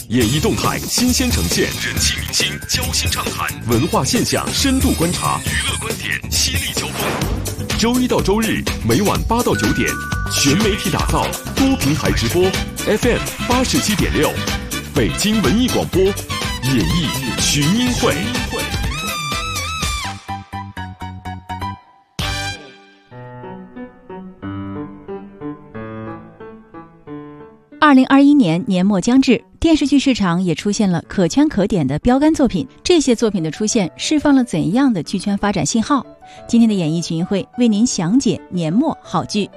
演艺动态新鲜呈现，人气明星交心畅谈，文化现象深度观察，娱乐观点犀利交锋。周一到周日每晚8到9点，全媒体打造，多平台直播 ，FM 87.6，北京文艺广播，演艺群英会。 2021年年末将至，电视剧市场也出现了可圈可点的标杆作品。这些作品的出现释放了怎样的剧圈发展信号？今天的演艺群英会为您详解年末好剧。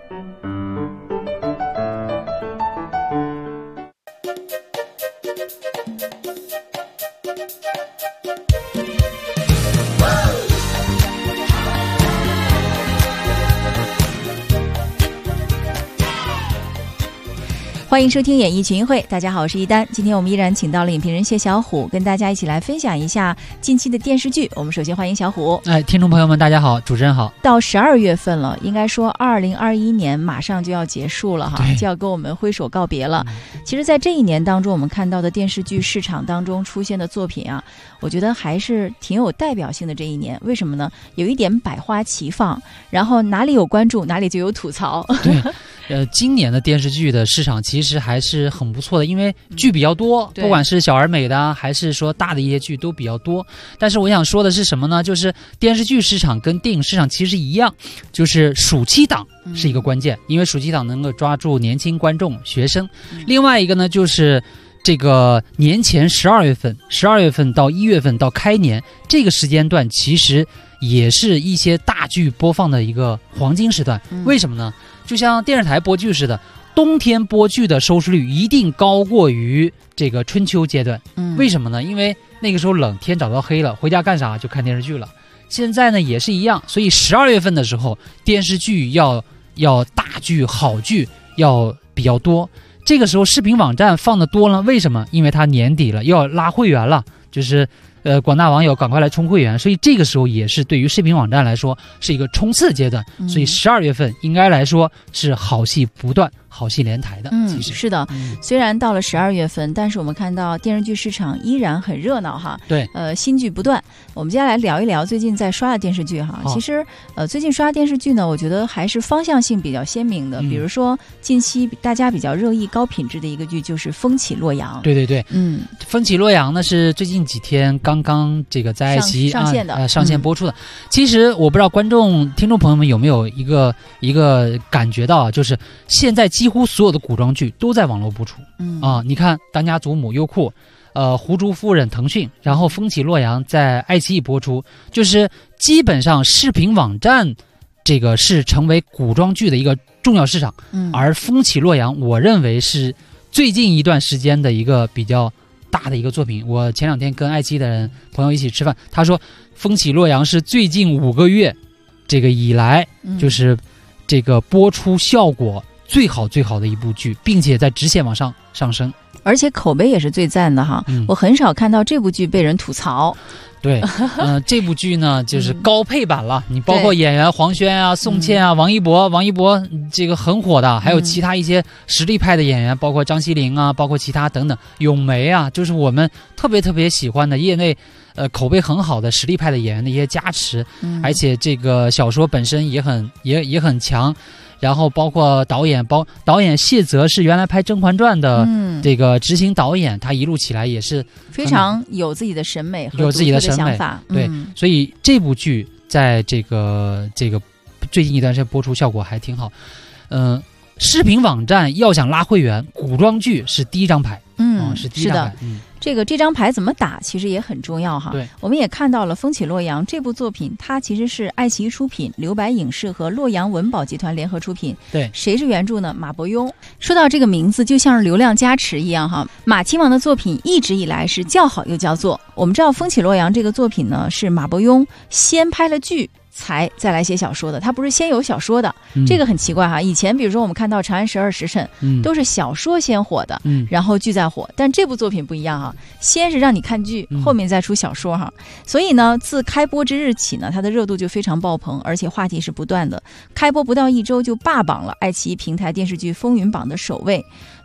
欢迎收听演艺群英会，大家好，我是一丹。今天我们依然请到了影评人谢小虎，跟大家一起来分享一下近期的电视剧。我们首先欢迎小虎。 听众朋友们大家好，主持人好。 到12月份了，应该说2021年马上就要结束了哈，就要跟我们挥手告别了。其实在这一年当中，我们看到的电视剧市场当中出现的作品啊，我觉得还是挺有代表性的。这一年为什么呢？有一点百花齐放，然后哪里有关注哪里就有吐槽。 对今年的电视剧的市场其实还是很不错的，因为剧比较多，不管是小而美的还是说大的一些剧都比较多。但是我想说的是什么呢？就是电视剧市场跟电影市场其实一样，就是暑期档是一个关键，因为暑期档能够抓住年轻观众、学生。另外一个呢，就是这个年前12月份到1月份到开年这个时间段，其实也是一些大剧播放的一个黄金时段。为什么呢？就像电视台播剧似的，冬天播剧的收视率一定高过于这个春秋阶段。为什么呢？因为那个时候冷，天早到黑了，回家干啥就看电视剧了。现在呢也是一样，所以12月份的时候，电视剧要大剧好剧要比较多。这个时候视频网站放的多了，为什么？因为它年底了，要拉会员了，就是广大网友赶快来冲会员，所以这个时候也是对于视频网站来说是一个冲刺阶段。所以12月份应该来说是好戏不断，好戏连台的。其实是的，虽然到了12月份，但是我们看到电视剧市场依然很热闹哈。 对， 新剧不断。我们接下来聊一聊最近在刷的电视剧哈。其实最近刷电视剧呢，我觉得还是方向性比较鲜明的。比如说近期大家比较热议、高品质的一个剧就是《风起洛阳》。 对，风起洛阳呢是最近几天刚刚这个在爱奇艺上线的，上线播出的。其实我不知道听众朋友们有没有一个感觉到啊，就是现在几乎所有的古装剧都在网络播出。你看《当家祖母》优酷，狐珠夫人腾讯，然后《风起洛阳》在爱奇艺播出，就是基本上视频网站这个是成为古装剧的一个重要市场。而《风起洛阳》我认为是最近一段时间的一个比较大的一个作品。我前2天跟爱奇艺的朋友一起吃饭，他说《风起洛阳》是最近5个月这个以来，就是这个播出效果最好的一部剧，并且在直线往上升， 而且口碑也是最赞的哈。我很少看到这部剧被人吐槽。 对，这部剧呢就是高配版了。你包括演员黄轩啊、宋茜啊、王一博这个很火的，还有其他一些实力派的演员，包括张西林啊，包括其他等等，咏梅啊，就是我们特别喜欢的业内口碑很好的实力派的演员的一些加持。而且这个小说本身也很强。然后包括导演谢泽是原来拍《甄嬛传》的这个执行导演，他一路起来也是非常有自己的审美和有自己的想法。 对，所以这部剧在这个最近一段时间播出效果还挺好。视频网站要想拉会员，古装剧是第一张牌。是第一张牌。 这张牌怎么打其实也很重要哈。 对， 我们也看到了《风起洛阳》这部作品，它其实是爱奇艺出品，留白影视和洛阳文保集团联合出品。 对， 谁是原著呢？马伯庸。说到这个名字就像是流量加持一样哈。马亲王的作品一直以来是叫好又叫座。我们知道《风起洛阳》这个作品呢，是马伯庸先拍了剧才再来写小说的，他不是先有小说的。这个很奇怪哈。以前比如说我们看到《长安12时辰》都是小说先火的，然后剧再火，但这部作品不一样哈，先是让你看剧，后面再出小说哈。所以呢，自开播之日起呢，它的热度就非常爆棚，而且话题是不断的。开播不到1周就霸榜了爱奇艺平台电视剧风云榜的首位。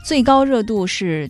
最高热度是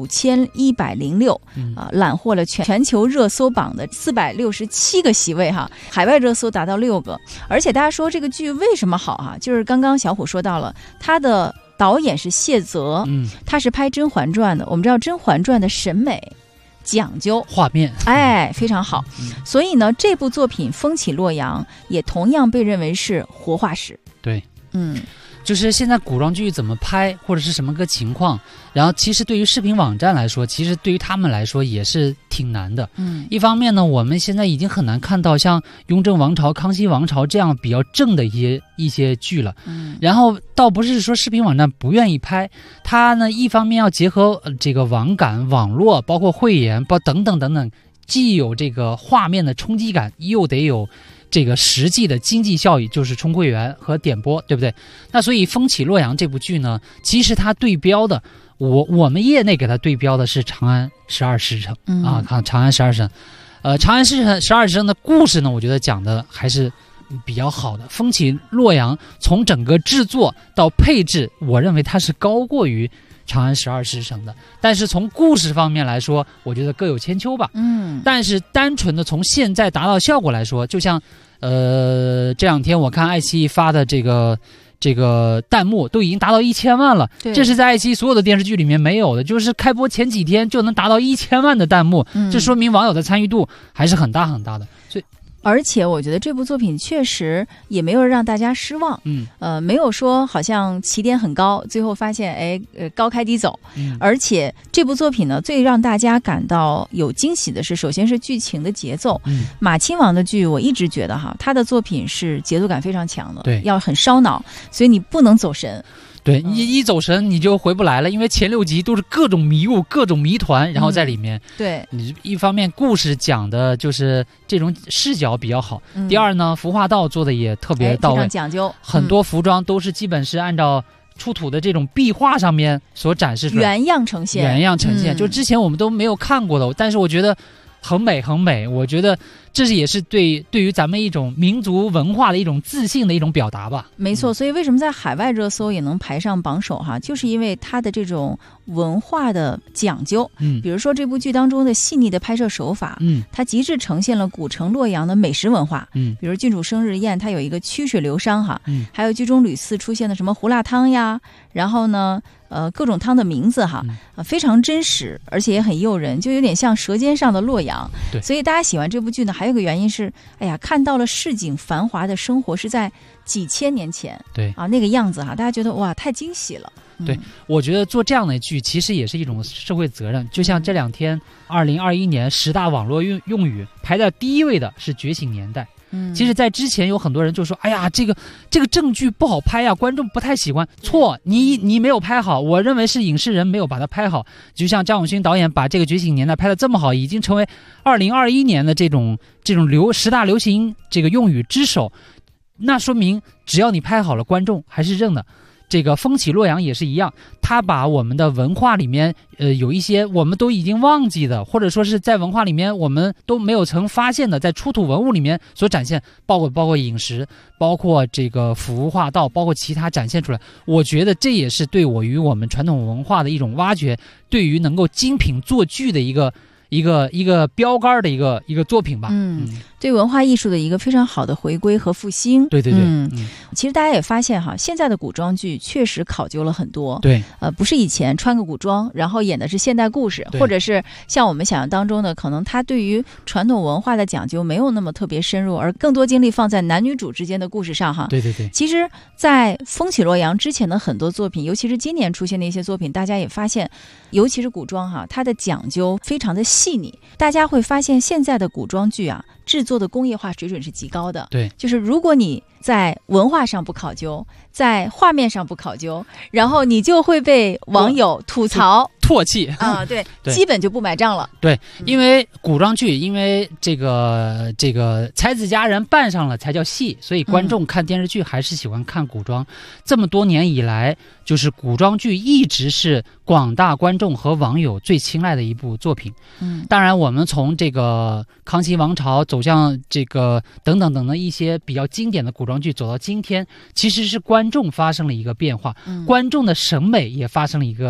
9106，揽获了全球热搜榜的467个席位哈，海外热搜达到6个。而且大家说这个剧为什么好哈？就是刚刚小虎说到了，他的导演是谢泽，他是拍《甄嬛传》的。我们知道《甄嬛传》的审美讲究画面， 非常好。所以呢，这部作品《风起洛阳》也同样被认为是活化石。 对，就是现在古装剧怎么拍，或者是什么个情况，然后其实对于视频网站来说，其实对于他们来说也是挺难的。一方面呢，我们现在已经很难看到像雍正王朝、康熙王朝这样比较正的一些剧了。然后倒不是说视频网站不愿意拍，它呢一方面要结合这个网感、网络，包括慧眼，等等等等，既有这个画面的冲击感，又得有这个实际的经济效益，就是充会员和点播，对不对？那所以《风起洛阳》这部剧呢，其实它对标的，我们业内给它对标的是《长安12时辰》长安12时辰》。长安12时辰的故事呢，我觉得讲的还是比较好的。《风起洛阳》从整个制作到配置，我认为它是高过于长安12时辰的，但是从故事方面来说，我觉得各有千秋吧。但是单纯的从现在达到效果来说，就像这两天我看爱奇艺发的这个弹幕都已经达到1000万了，这是在爱奇艺所有的电视剧里面没有的，就是开播前几天就能达到1000万的弹幕，这说明网友的参与度还是很大很大的。所以而且我觉得这部作品确实也没有让大家失望，没有说好像起点很高，最后发现高开低走。而且这部作品呢，最让大家感到有惊喜的是，首先是剧情的节奏。马亲王的剧我一直觉得哈，他的作品是节奏感非常强的， 对， 要很烧脑，所以你不能走神。 对，你一走神你就回不来了，因为前6集都是各种迷雾、各种谜团，然后在里面。 对， 你一方面故事讲的就是这种视角比较好，第二呢，服化道做的也特别到位， 非常讲究， 很多服装都是基本是按照出土的这种壁画上面所展示出来， 原样呈现， 就之前我们都没有看过的，但是我觉得很美很美，我觉得这也是对于咱们一种民族文化的一种自信的一种表达吧。 没错，所以为什么在海外热搜也能排上榜首哈，就是因为它的这种文化的讲究。比如说这部剧当中的细腻的拍摄手法，它极致呈现了古城洛阳的美食文化。比如郡主生日宴，它有一个曲水流觞哈，还有剧中屡次出现的什么胡辣汤呀，然后呢各种汤的名字哈，非常真实，而且也很诱人，就有点像《舌尖上的洛阳》。 对， 所以大家喜欢这部剧呢，还有个原因是，看到了市井繁华的生活是在几千年前， 对那个样子哈，大家觉得哇，太惊喜了。 对，我觉得做这样的剧其实也是一种社会责任。就像这两天2021年10大网络用语排在第1位的是《觉醒年代》。其实在之前有很多人就说，哎呀，这个正剧不好拍呀，观众不太喜欢。错，你没有拍好，我认为是影视人没有把它拍好。就像张永勋导演把这个《觉醒年代》拍得这么好，已经成为2021年的这种10大流行这个用语之首，那说明只要你拍好了，观众还是认的。这个《风起洛阳》也是一样，他把我们的文化里面有一些我们都已经忘记的，或者说是在文化里面我们都没有曾发现的，在出土文物里面所展现，包括饮食，包括这个服化道，包括其他展现出来。我觉得这也是对我与我们传统文化的一种挖掘，对于能够精品做剧的一个标杆的一个作品吧。 对文化艺术的一个非常好的回归和复兴。 对， 其实大家也发现哈，现在的古装剧确实考究了很多。 对， 不是以前穿个古装，然后演的是现代故事，或者是像我们想象当中的，可能他对于传统文化的讲究没有那么特别深入，而更多精力放在男女主之间的故事上哈。 对。 其实，在《风起洛阳》之前的很多作品，尤其是今年出现的一些作品，大家也发现，尤其是古装哈，它的讲究非常的细腻。大家会发现，现在的古装剧啊，制作的工业化水准是极高的。 对， 就是如果你在文化上不考究，在画面上不考究，然后你就会被网友吐槽唾弃啊，对，基本就不买账了。 对，因为古装剧，因为这个才子佳人扮上了才叫戏，所以观众看电视剧还是喜欢看古装。这么多年以来，就是古装剧一直是广大观众和网友最青睐的一部作品。当然我们从这个康熙王朝走向这个等等的一些比较经典的古装剧走到今天，其实是观众发生了一个变化，观众的审美也发生了一个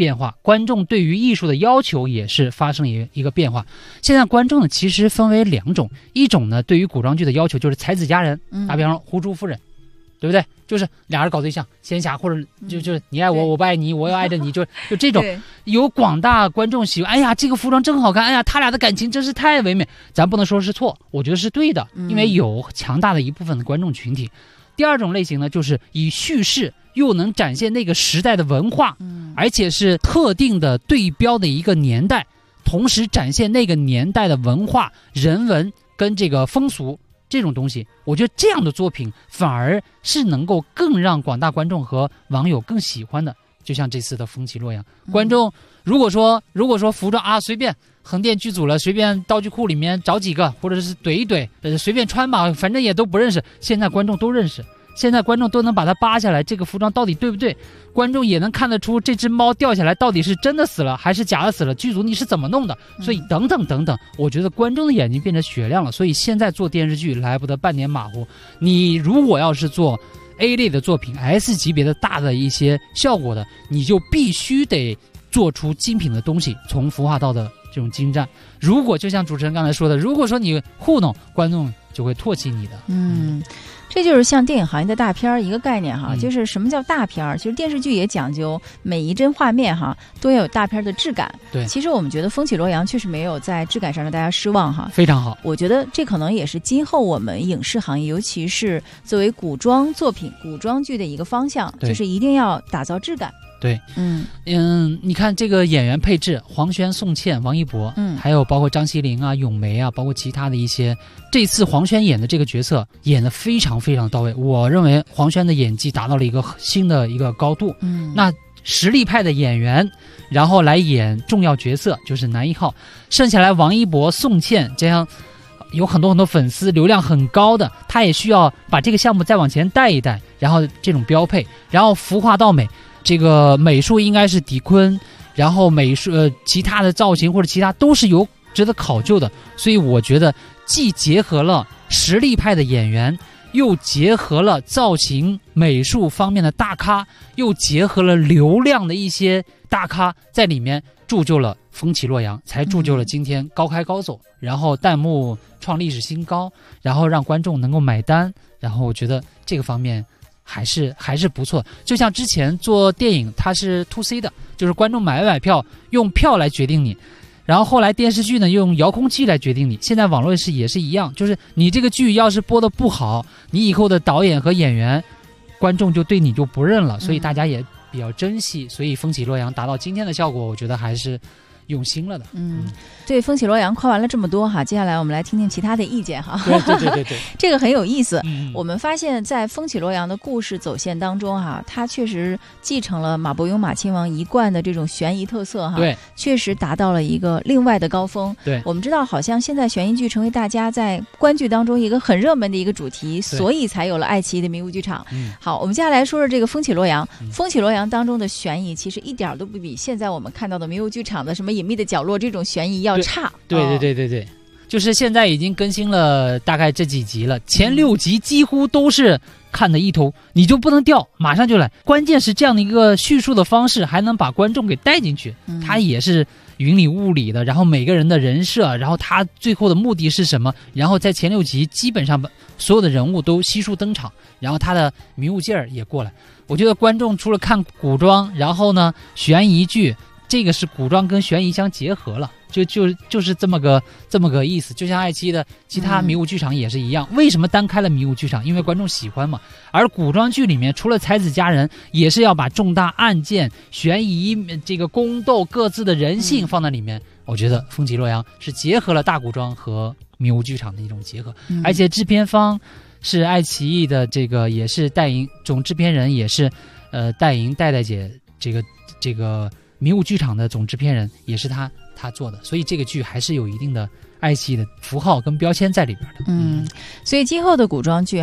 变化，观众对于艺术的要求也是发生一个变化。现在观众呢其实分为2种，一种呢对于古装剧的要求就是才子佳人，打比方说胡珠夫人，对不对？就是俩人搞对象，仙侠，或者就是你爱我，我不爱你，我要爱着你，就这种。有广大观众喜欢，哎呀，这个服装真好看，哎呀，他俩的感情真是太唯美。咱不能说是错，我觉得是对的，因为有强大的一部分的观众群体。第二种类型呢，就是以叙事又能展现那个时代的文化，而且是特定的对标的一个年代，同时展现那个年代的文化、人文跟这个风俗。这种东西，我觉得这样的作品反而是能够更让广大观众和网友更喜欢的。就像这次的风起洛阳，观众如果说服装啊随便横店剧组了，随便道具库里面找几个，或者是怼一怼，随便穿吧，反正也都不认识。现在观众都认识，现在观众都能把它扒下来，这个服装到底对不对？观众也能看得出这只猫掉下来到底是真的死了还是假的死了，剧组你是怎么弄的？所以等等等等，我觉得观众的眼睛变得雪亮了。所以现在做电视剧来不得半点马虎。你如果要是做 A 类的作品 S 级别的大的一些效果的，你就必须得做出精品的东西，从服化道的这种精湛。如果就像主持人刚才说的，如果说你糊弄观众，就会唾弃你的。 这就是像电影行业的大片儿一个概念哈，就是什么叫大片儿？其实电视剧也讲究每一帧画面哈都要有大片的质感。 对， 其实我们觉得《风起洛阳》确实没有在质感上让大家失望哈， 非常好。 我觉得这可能也是今后我们影视行业，尤其是作为古装作品、古装剧的一个方向，就是一定要打造质感。 对，你看这个演员配置，黄轩、宋茜、王一博，还有包括张起灵啊、咏梅啊，包括其他的一些，这次黄轩演的这个角色演得非常非常到位，我认为黄轩的演技达到了一个新的一个高度。那实力派的演员，然后来演重要角色就是男一号，剩下来王一博、宋茜这样有很多粉丝，流量很高的，他也需要把这个项目再往前带一带，然后这种标配，然后服化道美。这个美术应该是狄坤，然后美术其他的造型或者其他都是有值得考究的，所以我觉得既结合了实力派的演员，又结合了造型美术方面的大咖，又结合了流量的一些大咖在里面，铸就了风起洛阳，才铸就了今天高开高走，然后弹幕创历史新高，然后让观众能够买单，然后我觉得这个方面还是不错。就像之前做电影它是 2C 的，就是观众买票用票来决定你，然后后来电视剧呢用遥控器来决定你，现在网络也是一样，就是你这个剧要是播的不好，你以后的导演和演员观众就对你就不认了，所以大家也比较珍惜，所以风起洛阳达到今天的效果，我觉得还是用心了的。 对，风起洛阳夸完了这么多哈，接下来我们来听听其他的意见哈。 对， 这个很有意思。我们发现在风起洛阳的故事走线当中哈，它确实继承了马伯庸马亲王一贯的这种悬疑特色哈， 对， 确实达到了一个另外的高峰。 对， 我们知道好像现在悬疑剧成为大家在观剧当中一个很热门的一个主题，所以才有了爱奇艺的迷雾剧场。好，我们接下来说说这个风起洛阳。风起洛阳当中的悬疑其实一点都不比现在我们看到的迷雾剧场的什么隐秘的角落这种悬疑要差。 对，就是现在已经更新了大概这几集了，前6集几乎都是看得一头，你就不能掉，马上就来。关键是这样的一个叙述的方式还能把观众给带进去，它也是云里雾里的，然后每个人的人设，然后他最后的目的是什么，然后在前6集基本上所有的人物都悉数登场，然后他的迷雾劲儿也过来。我觉得观众除了看古装，然后呢悬疑剧，这个是古装跟悬疑相结合了，就是这么个意思。就像爱奇艺的其他迷雾剧场也是一样，为什么单开了迷雾剧场？因为观众喜欢嘛。而古装剧里面除了才子佳人，也是要把重大案件、悬疑、这个宫斗各自的人性放在里面。我觉得风起洛阳是结合了大古装和迷雾剧场的一种结合，而且制片方是爱奇艺的，这个也是代营总制片人，也是代营戴姐这个迷雾剧场的总制片人也是他做的，所以这个剧还是有一定的爱奇艺的符号跟标签在里边的。 所以今后的古装剧哈，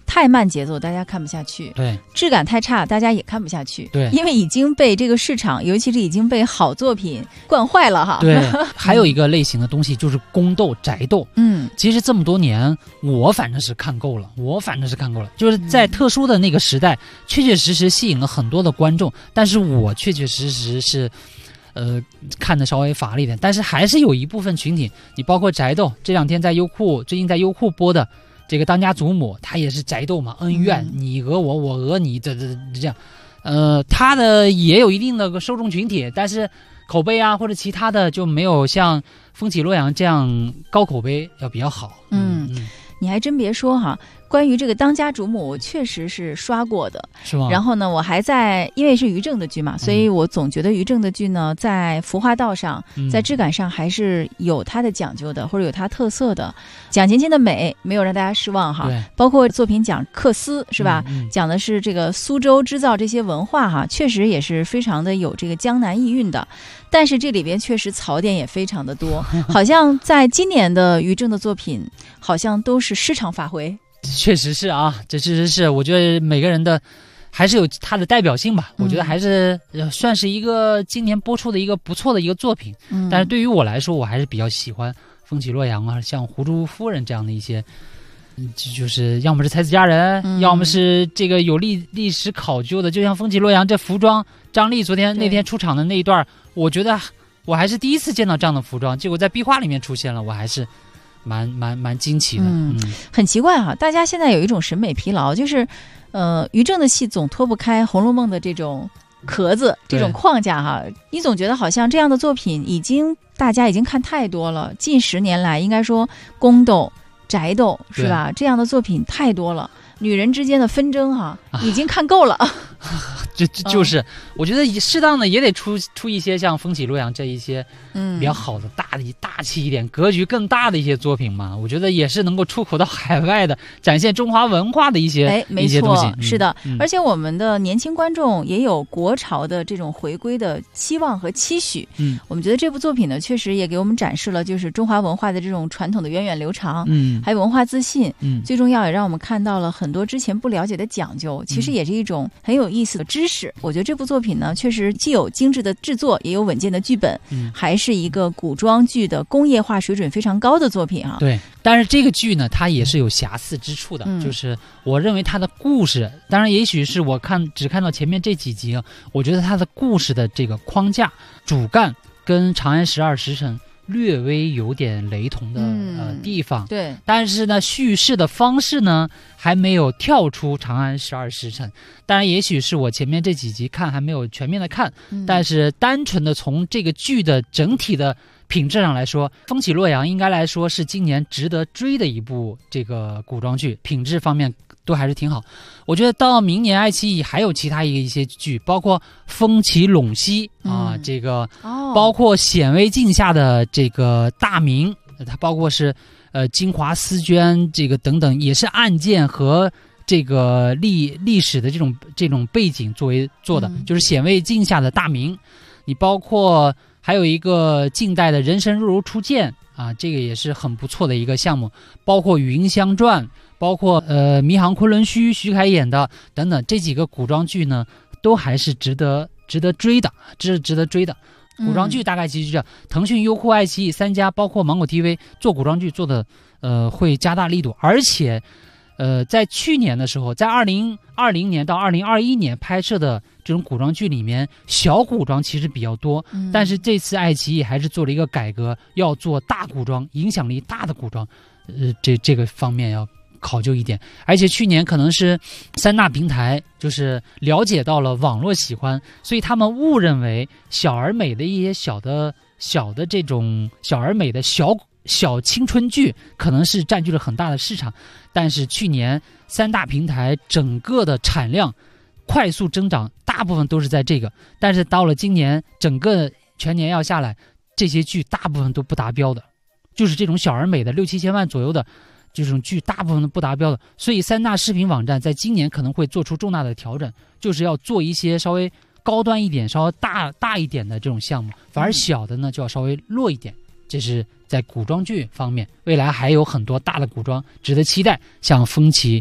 太慢节奏大家看不下去， 对， 质感太差大家也看不下去， 对， 因为已经被这个市场，尤其是已经被好作品惯坏了哈。 对，还有一个类型的东西就是宫斗、宅斗。其实这么多年我反正是看够了，就是在特殊的那个时代，确确实实吸引了很多的观众，但是我确确实实是看的稍微乏了一点，但是还是有一部分群体，你包括宅斗，这两天最近在优酷播的这个当家祖母，他也是宅斗嘛，恩怨，你讹我，我讹你，这样，他的也有一定的受众群体，但是口碑啊或者其他的就没有像风起洛阳这样高口碑要比较好。 你还真别说哈，关于这个当家主母我确实是刷过的， 是吗？ 然后呢我还在，因为是于正的剧嘛，所以我总觉得于正的剧呢在服化道上，在质感上还是有它的讲究的，或者有它特色的。蒋勤勤的美没有让大家失望哈，包括作品讲缂丝是吧，讲的是这个苏州织造这些文化哈，确实也是非常的有这个江南意蕴的，但是这里边确实槽点也非常的多，好像在今年的于正的作品好像都是失常发挥。 确实是啊，这确实是，我觉得每个人的还是有它的代表性吧，我觉得还是算是一个今年播出的一个不错的一个作品。但是对于我来说，我还是比较喜欢风起洛阳啊，像胡珠夫人这样的一些，就是要么是才子佳人，要么是这个有历史考究的，就像风起洛阳这服装，张丽那天出场的那一段，我觉得我还是第一次见到这样的服装，结果在壁画里面出现了，我还是蛮惊奇的。 很奇怪哈，大家现在有一种审美疲劳，就是于正的戏总脱不开《红楼梦》的这种壳子，这种框架哈，你总觉得好像这样的作品大家已经看太多了，近10年来应该说宫斗、宅斗是吧？这样的作品太多了，女人之间的纷争哈，已经看够了。 就是我觉得适当的也得出一些像风起洛阳这一些比较好的大气一点格局更大的一些作品嘛，我觉得也是能够出口到海外的，展现中华文化的一些东西。 是的，而且我们的年轻观众也有国潮的这种回归的期望和期许。我们觉得这部作品呢确实也给我们展示了就是中华文化的这种传统的源远流长，还有文化自信，最重要也让我们看到了很多之前不了解的讲究，其实也是一种很有意思的知识。我觉得这部作品呢确实既有精致的制作，也有稳健的剧本，还是一个古装剧的工业化水准非常高的作品啊。 对，但是这个剧呢它也是有瑕疵之处的，就是我认为它的故事，当然也许是我只看到前面这几集，我觉得它的故事的这个框架主干跟长安12时辰略微有点雷同的地方， 对， 但是呢叙事的方式呢还没有跳出长安12时辰，当然也许是我前面这几集看还没有全面的看，但是单纯的从这个剧的整体的品质上来说，风起洛阳应该来说是今年值得追的一部这个古装剧，品质方面都还是挺好。我觉得到明年爱奇艺还有其他一些剧，包括风起陇西啊，这个包括显微镜下的这个大明，它包括是金华丝绢这个等等，也是案件和这个历史的这种背景作为做的，就是显微镜下的大明。你包括还有一个近代的人神若如初见啊，这个也是很不错的一个项目，包括云香传，包括迷航昆仑虚徐凯演的等等，这几个古装剧呢都还是值得追的，值得追的。古装剧大概其实就腾讯、优酷、爱奇艺3家，包括芒果 TV 做古装剧做的会加大力度，而且在去年的时候，在2020年到2021年拍摄的这种古装剧里面，小古装其实比较多，但是这次爱奇艺还是做了一个改革，要做大古装，影响力大的古装，这个方面要考究一点。而且去年可能是3大平台就是了解到了网络喜欢，所以他们误认为小而美的一些小的这种小而美的小青春剧可能是占据了很大的市场，但是去年3大平台整个的产量快速增长，大部分都是在这个，但是到了今年整个全年要下来，这些剧大部分都不达标的，就是这种小而美的6-7千万左右的这种剧大部分都不达标的，所以3大视频网站在今年可能会做出重大的调整，就是要做一些稍微高端一点稍微大一点的这种项目，反而小的呢就要稍微弱一点。这是在古装剧方面，未来还有很多大的古装值得期待，像风起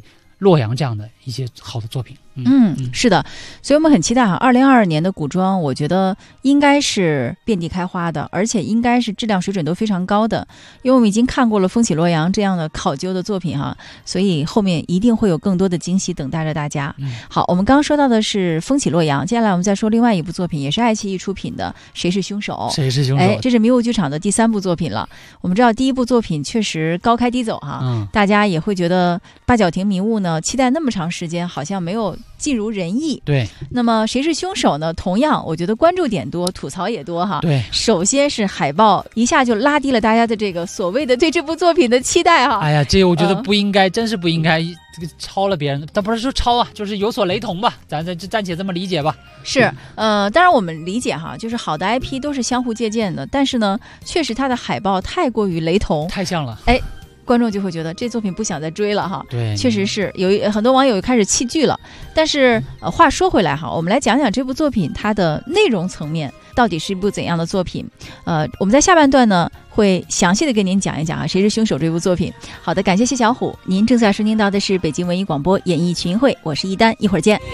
洛阳这样的一些好的作品。 是的，所以我们很期待2022年的古装，我觉得应该是遍地开花的，而且应该是质量水准都非常高的，因为我们已经看过了《风起洛阳》这样的考究的作品所以后面一定会有更多的惊喜等待着大家。好，我们刚刚说到的是《风起洛阳》，接下来我们再说另外一部作品，也是爱奇艺出品的《谁是凶手》。 谁是凶手？ 这是迷雾剧场的第3部作品了。我们知道第1部作品确实高开低走大家也会觉得八角亭迷雾呢，期待那么长时间，好像没有尽如人意。 对， 那么谁是凶手呢？同样，我觉得关注点多，吐槽也多对， 首先是海报一下就拉低了大家的这个所谓的对这部作品的期待哎呀，这我觉得不应该，真是不应该，这个抄了别人，但不是说抄就是有所雷同吧，咱暂且这么理解吧。 是，当然我们理解就是好的 IP 都是相互借鉴的，但是呢，确实它的海报太过于雷同， 太像了。 观众就会觉得这作品不想再追了对， 确实是有很多网友开始弃剧了。但是话说回来我们来讲讲这部作品它的内容层面到底是一部怎样的作品。我们在下半段呢会详细的跟您讲一讲谁是凶手这部作品。好的，感谢谢小虎，您正在收听到的是北京文艺广播演艺群英会，我是一丹，一会儿见。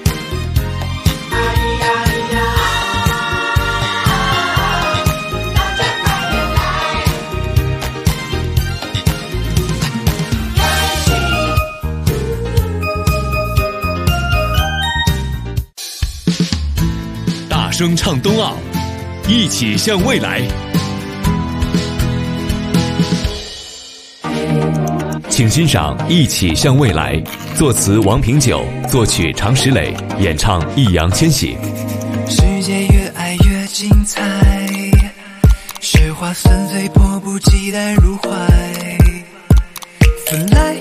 大声唱冬奥，一起向未来。请欣赏《一起向未来》，作词王平久，作曲常石磊，演唱易烊千玺。 世界越爱越精彩，雪花纷飞，迫不及待入怀。Fly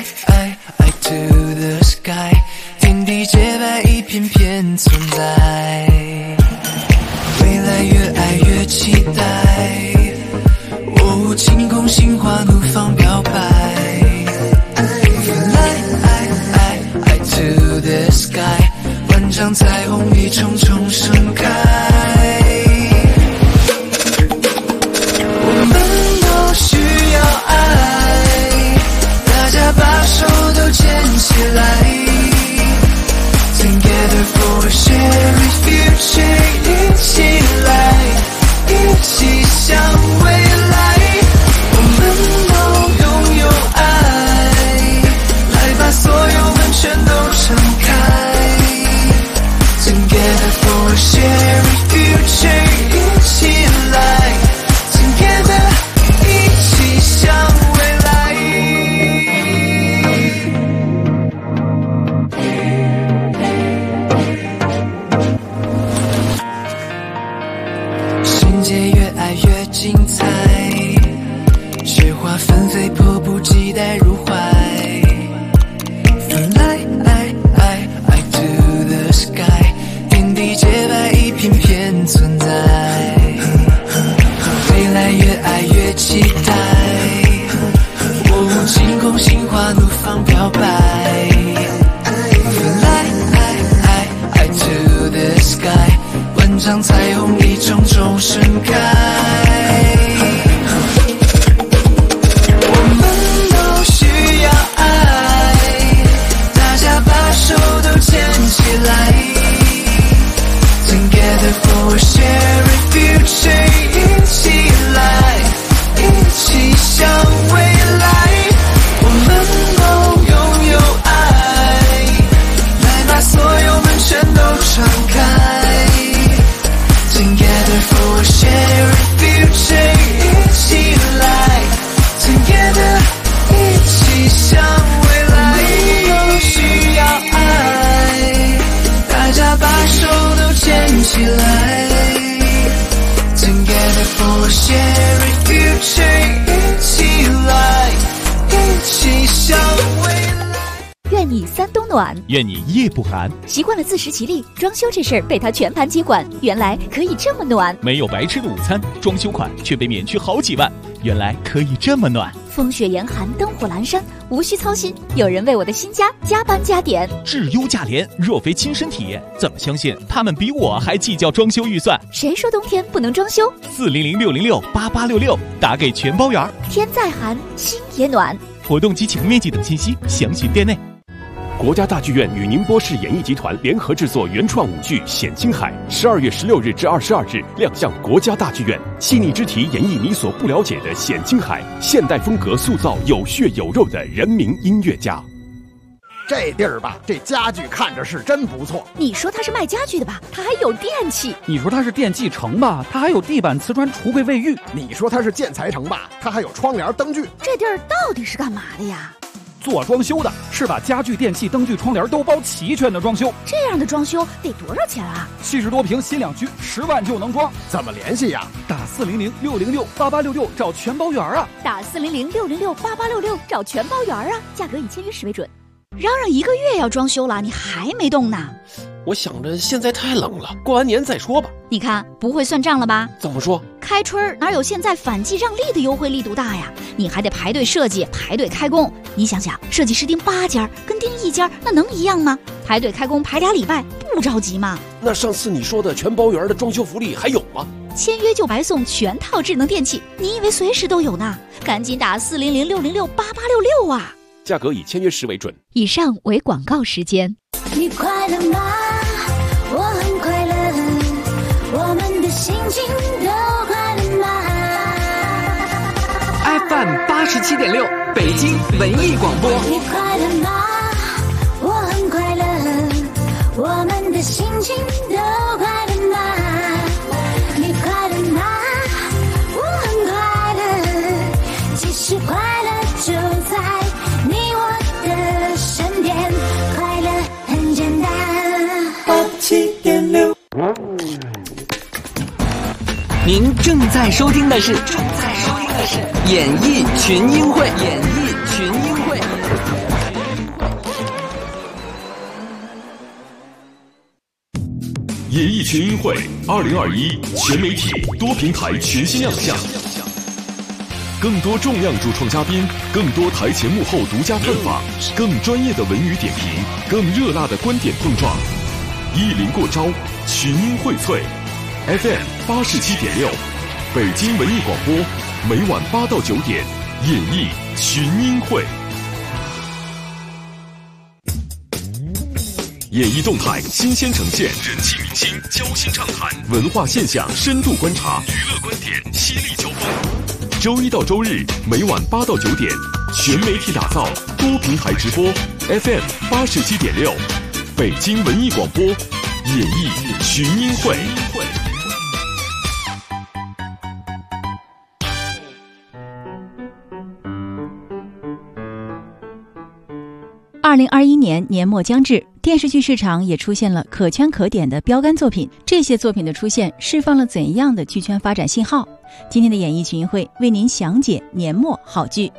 to the sky， 天地洁白，一片片存在。未来越爱越期待，晴空心花怒放表白。Fly to the sky， 万丈彩虹一重重盛开。我们都需要爱，大家把手都牵起来。Together for a shared future， 一起来，一起向未来。我们都拥有爱，来把所有门全都敞开。Together for a shared future， 一起来 Together， 一起向未来。世界越爱越精彩，雪花纷飞，迫不及待入怀。Fly to the sky， 天地洁白，一片片存在。未来越爱越期待，晴空心花怒放表白。Fly to the sky， 万丈彩虹一重重盛开。我们都需要爱，大家把手都牵起来。Together for a shared future， 一起来，一起向未来。我们都拥有爱，来把所有门全都敞开。Together for a shared future， 一起来 Together， 一起向未来。我们都需要爱，大家把手都牵起来。Together for a shared future， 一起来，一起向未来。 愿你三冬暖， 愿你夜不寒。 习惯了自食其力，装修这事儿被他全盘接管，原来可以这么暖。 没有白吃的午餐，装修款却被免去好几万，原来可以这么暖。 风雪严寒，灯火阑珊，无需操心，有人为我的新家加班加点。 质优价廉，若非亲身体验，怎么相信他们比我还计较装修预算？ 谁说冬天不能装修 ？400-606-8866，打给全包圆。 天再寒，心也暖。 活动及请面积等信息详询店内。 国家大剧院与宁波市演艺集团联合制作原创舞剧《显青海》，12月16日至22日亮相国家大剧院，细腻之题演绎你所不了解的显青海，现代风格塑造有血有肉的人民音乐家。 这地儿吧，这家具看着是真不错。 你说它是卖家具的吧，它还有电器。 你说它是电器城吧，它还有地板、瓷砖、橱柜、卫浴。 你说它是建材城吧，它还有窗帘、灯具。 这地儿到底是干嘛的呀？ 做装修的，是把家具、电器、灯具、窗帘都包齐全的装修。 这样的装修得多少钱啊 ？70多平新两居，10万就能装。 怎么联系呀？ 打400-606-8866找全包圆啊！ 打400-606-8866找全包圆啊！价格以签约时为准。嚷嚷1个月要装修了，你还没动呢？ 我想着现在太冷了，过完年再说吧。 你看不会算账了吧？ 怎么说？ 开春哪有现在反季让利的优惠力度大呀？你还得排队设计，排队开工。你想想，设计师盯8家跟盯1家，那能一样吗？排队开工排2礼拜，不着急吗？ 那上次你说的全包圆的装修福利还有吗？ 签约就白送全套智能电器，你以为随时都有呢？赶紧打400-606-8866啊！ 价格以签约时为准。 以上为广告时间。 你快乐吗？我很快乐，我们的心情都快乐吗 ？FM 87.6，北京文艺广播。 你快乐吗？我很快乐，我们的心情都快乐吗？你快乐吗？我很快乐，其实快乐就在你我的身边，快乐很简单。87.6， 您正在收听的是演艺群英会。 演艺群英会2021全媒体多平台全新亮相，更多重量主创嘉宾，更多台前幕后独家探访，更专业的文娱点评，更热辣的观点碰撞。一临过招，群英荟萃。FM 87.6，北京文艺广播，每晚8到9点，演艺群英会。演艺动态新鲜呈现，人气明星交心畅谈，文化现象深度观察，娱乐观点犀利交锋。周一到周日每晚8到9点，全媒体打造，多平台直播。FM 87.6，北京文艺广播，演艺群英会。 2021年年末将至，电视剧市场也出现了可圈可点的标杆作品。这些作品的出现释放了怎样的剧圈发展信号？今天的演艺群英会为您详解年末好剧。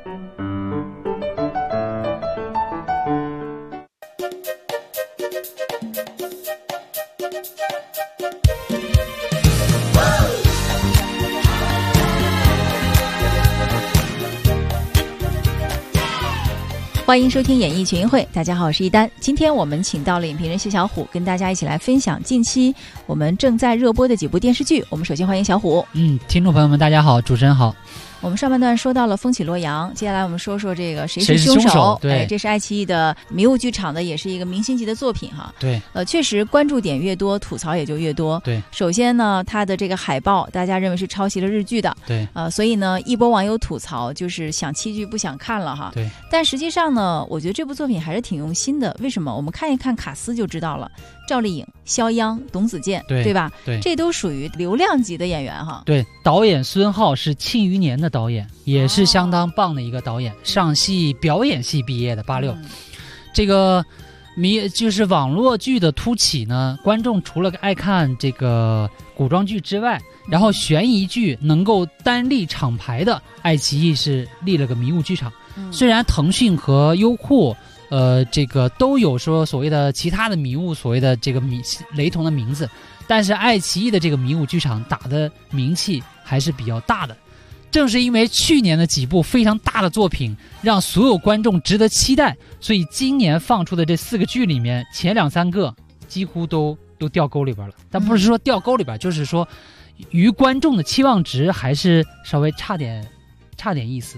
欢迎收听演艺群英会，大家好，我是一丹。今天我们请到了影评人谢小虎，跟大家一起来分享近期我们正在热播的几部电视剧。我们首先欢迎小虎。 听众朋友们大家好，主持人好。 我们上半段说到了风起洛阳，接下来我们说说这个谁是凶手。 对， 这是爱奇艺的迷雾剧场的，也是一个明星级的作品哈。 对， 确实关注点越多，吐槽也就越多。 对， 首先呢，它的这个海报大家认为是抄袭了日剧的。 对， 所以呢，一波网友吐槽就是想弃剧不想看了哈。 对， 但实际上呢，我觉得这部作品还是挺用心的。为什么？我们看一看卡斯就知道了。赵丽颖、肖央、董子健，对吧？ 对， 这都属于流量级的演员哈。 对，导演孙浩是庆余年的导演，也是相当棒的一个导演，上戏表演系毕业的86。这个就是网络剧的突起呢，观众除了爱看这个古装剧之外，然后悬疑剧能够单立厂牌的，爱奇艺是立了个迷雾剧场。虽然腾讯和优酷这个都有说所谓的其他的迷雾，所谓的这个雷同的名字，但是爱奇艺的这个迷雾剧场打的名气还是比较大的。正是因为去年的几部非常大的作品让所有观众值得期待，所以今年放出的这4个剧里面，前2、3个几乎都掉沟里边了。但不是说掉沟里边，就是说于观众的期望值还是稍微差点意思的。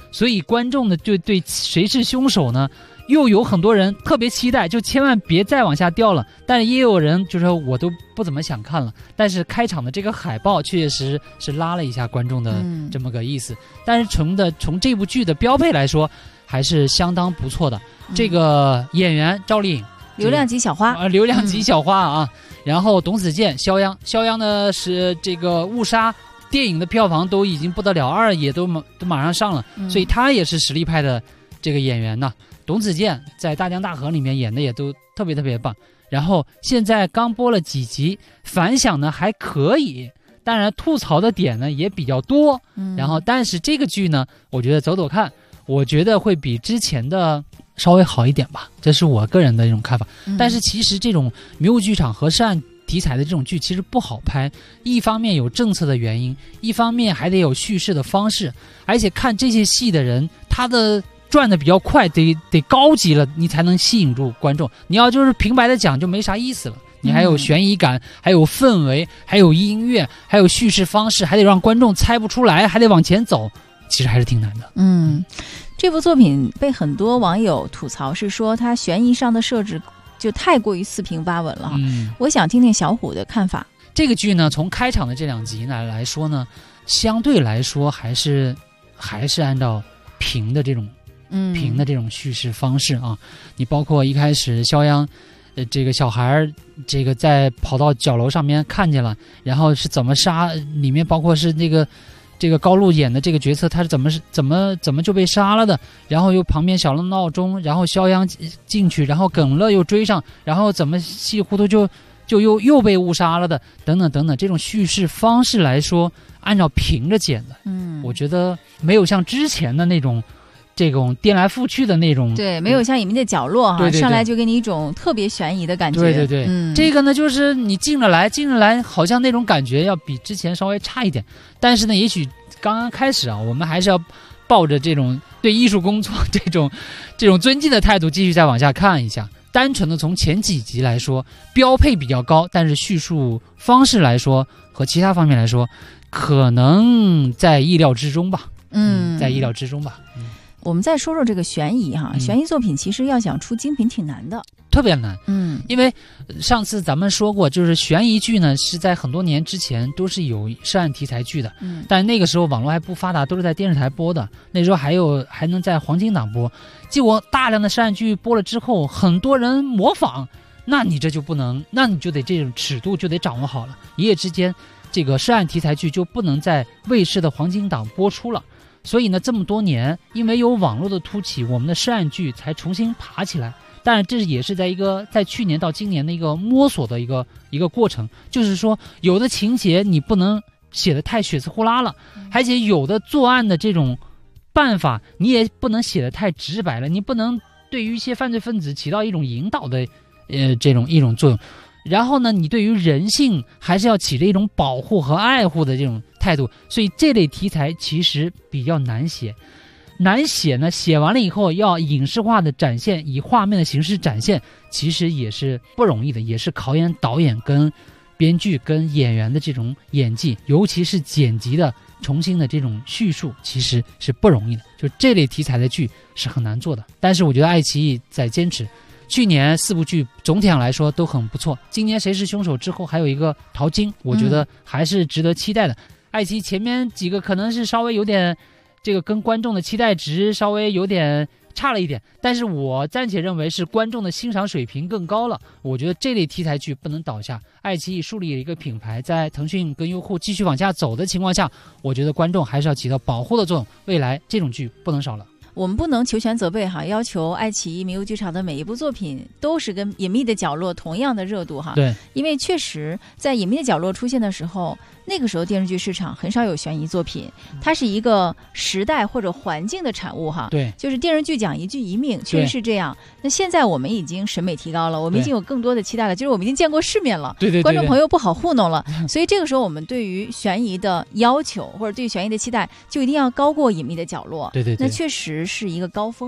所以观众呢就对谁是凶手呢，又有很多人特别期待，就千万别再往下掉了。但是也有人就说我都不怎么想看了。但是开场的这个海报确实是拉了一下观众的这么个意思。但是从这部剧的标配来说，还是相当不错的。这个演员赵丽颖， 流量级小花， 流量级小花啊。然后董子健、肖央呢是这个误杀电影的票房都已经不得了，2也都马上上了，所以他也是实力派的这个演员呢。董子健在《大江大河》里面演的也都特别特别棒。然后现在刚播了几集，反响呢还可以，当然吐槽的点呢也比较多。然后但是这个剧呢，我觉得走走看，我觉得会比之前的稍微好一点吧，这是我个人的一种看法。但是其实这种迷雾剧场和涉案题材的这种剧其实不好拍，一方面有政策的原因，一方面还得有叙事的方式，而且看这些戏的人他的转的比较快，得高级了，你才能吸引住观众。你要就是平白的讲就没啥意思了。你还有悬疑感，还有氛围，还有音乐，还有叙事方式，还得让观众猜不出来，还得往前走，其实还是挺难的。 这部作品被很多网友吐槽是说它悬疑上的设置就太过于四平八稳了。我想听听小虎的看法。 这个剧呢，从开场的这2集呢来说呢，相对来说还是按照平的这种叙事方式啊。你包括一开始肖央这个小孩这个在跑到角楼上面看见了，然后是怎么杀，里面包括是这个高露演的这个角色，他是怎么就被杀了的，然后又旁边响了闹钟，然后肖央进去，然后耿乐又追上，然后怎么稀里糊涂就又被误杀了的，等等等等，这种叙事方式来说，按照平着剪的，我觉得没有像之前的那种这种颠来覆去的那种， 对，没有像隐秘的角落哈，上来就给你一种特别悬疑的感觉。 对，这个呢就是你进着来，好像那种感觉要比之前稍微差一点。但是呢，也许刚刚开始啊，我们还是要抱着这种对艺术工作这种尊敬的态度，继续再往下看一下。单纯的从前几集来说，标配比较高，但是叙述方式来说和其他方面来说，可能在意料之中吧。在意料之中吧。 我们再说说这个悬疑哈，悬疑作品其实要想出精品挺难的， 特别难。因为上次咱们说过，就是悬疑剧呢是在很多年之前都是有涉案题材剧的，但那个时候网络还不发达，都是在电视台播的，那时候还能在黄金档播。结果大量的涉案剧播了之后，很多人模仿，那你这就不能，那你就得这种尺度就得掌握好了。一夜之间，这个涉案题材剧就不能在卫视的黄金档播出了。所以呢，这么多年，因为有网络的突起，我们的涉案剧才重新爬起来。当然，这也是在去年到今年的一个摸索的一个过程。就是说，有的情节你不能写得太血丝呼啦了，而且有的作案的这种办法，你也不能写得太直白了。你不能对于一些犯罪分子起到一种引导的一种作用。然后呢，你对于人性还是要起着一种保护和爱护的这种态度，所以这类题材其实比较难写。难写呢，写完了以后要影视化的展现，以画面的形式展现，其实也是不容易的，也是考验导演跟编剧跟演员的这种演技，尤其是剪辑的重新的这种叙述，其实是不容易的。就这类题材的剧是很难做的，但是我觉得爱奇艺在坚持。去年4部剧总体上来说都很不错，今年谁是凶手之后还有一个淘金，我觉得还是值得期待的。爱奇艺前面几个可能是稍微有点这个跟观众的期待值稍微有点差了一点，但是我暂且认为是观众的欣赏水平更高了。我觉得这类题材剧不能倒下，爱奇艺树立了一个品牌，在腾讯跟优酷继续往下走的情况下，我觉得观众还是要起到保护的作用，未来这种剧不能少了。 我们不能求全责备哈，要求爱奇艺迷雾剧场的每一部作品都是跟《隐秘的角落》同样的热度哈。 对， 因为确实在《隐秘的角落》出现的时候，那个时候电视剧市场很少有悬疑作品，它是一个时代或者环境的产物哈。 对， 就是电视剧讲一句一命，确实是这样。那现在我们已经审美提高了，我们已经有更多的期待了，就是我们已经见过世面了。 对， 观众朋友不好糊弄了，所以这个时候我们对于悬疑的要求或者对于悬疑的期待，就一定要高过《隐秘的角落》。 对， 那确实是一个高峰哈。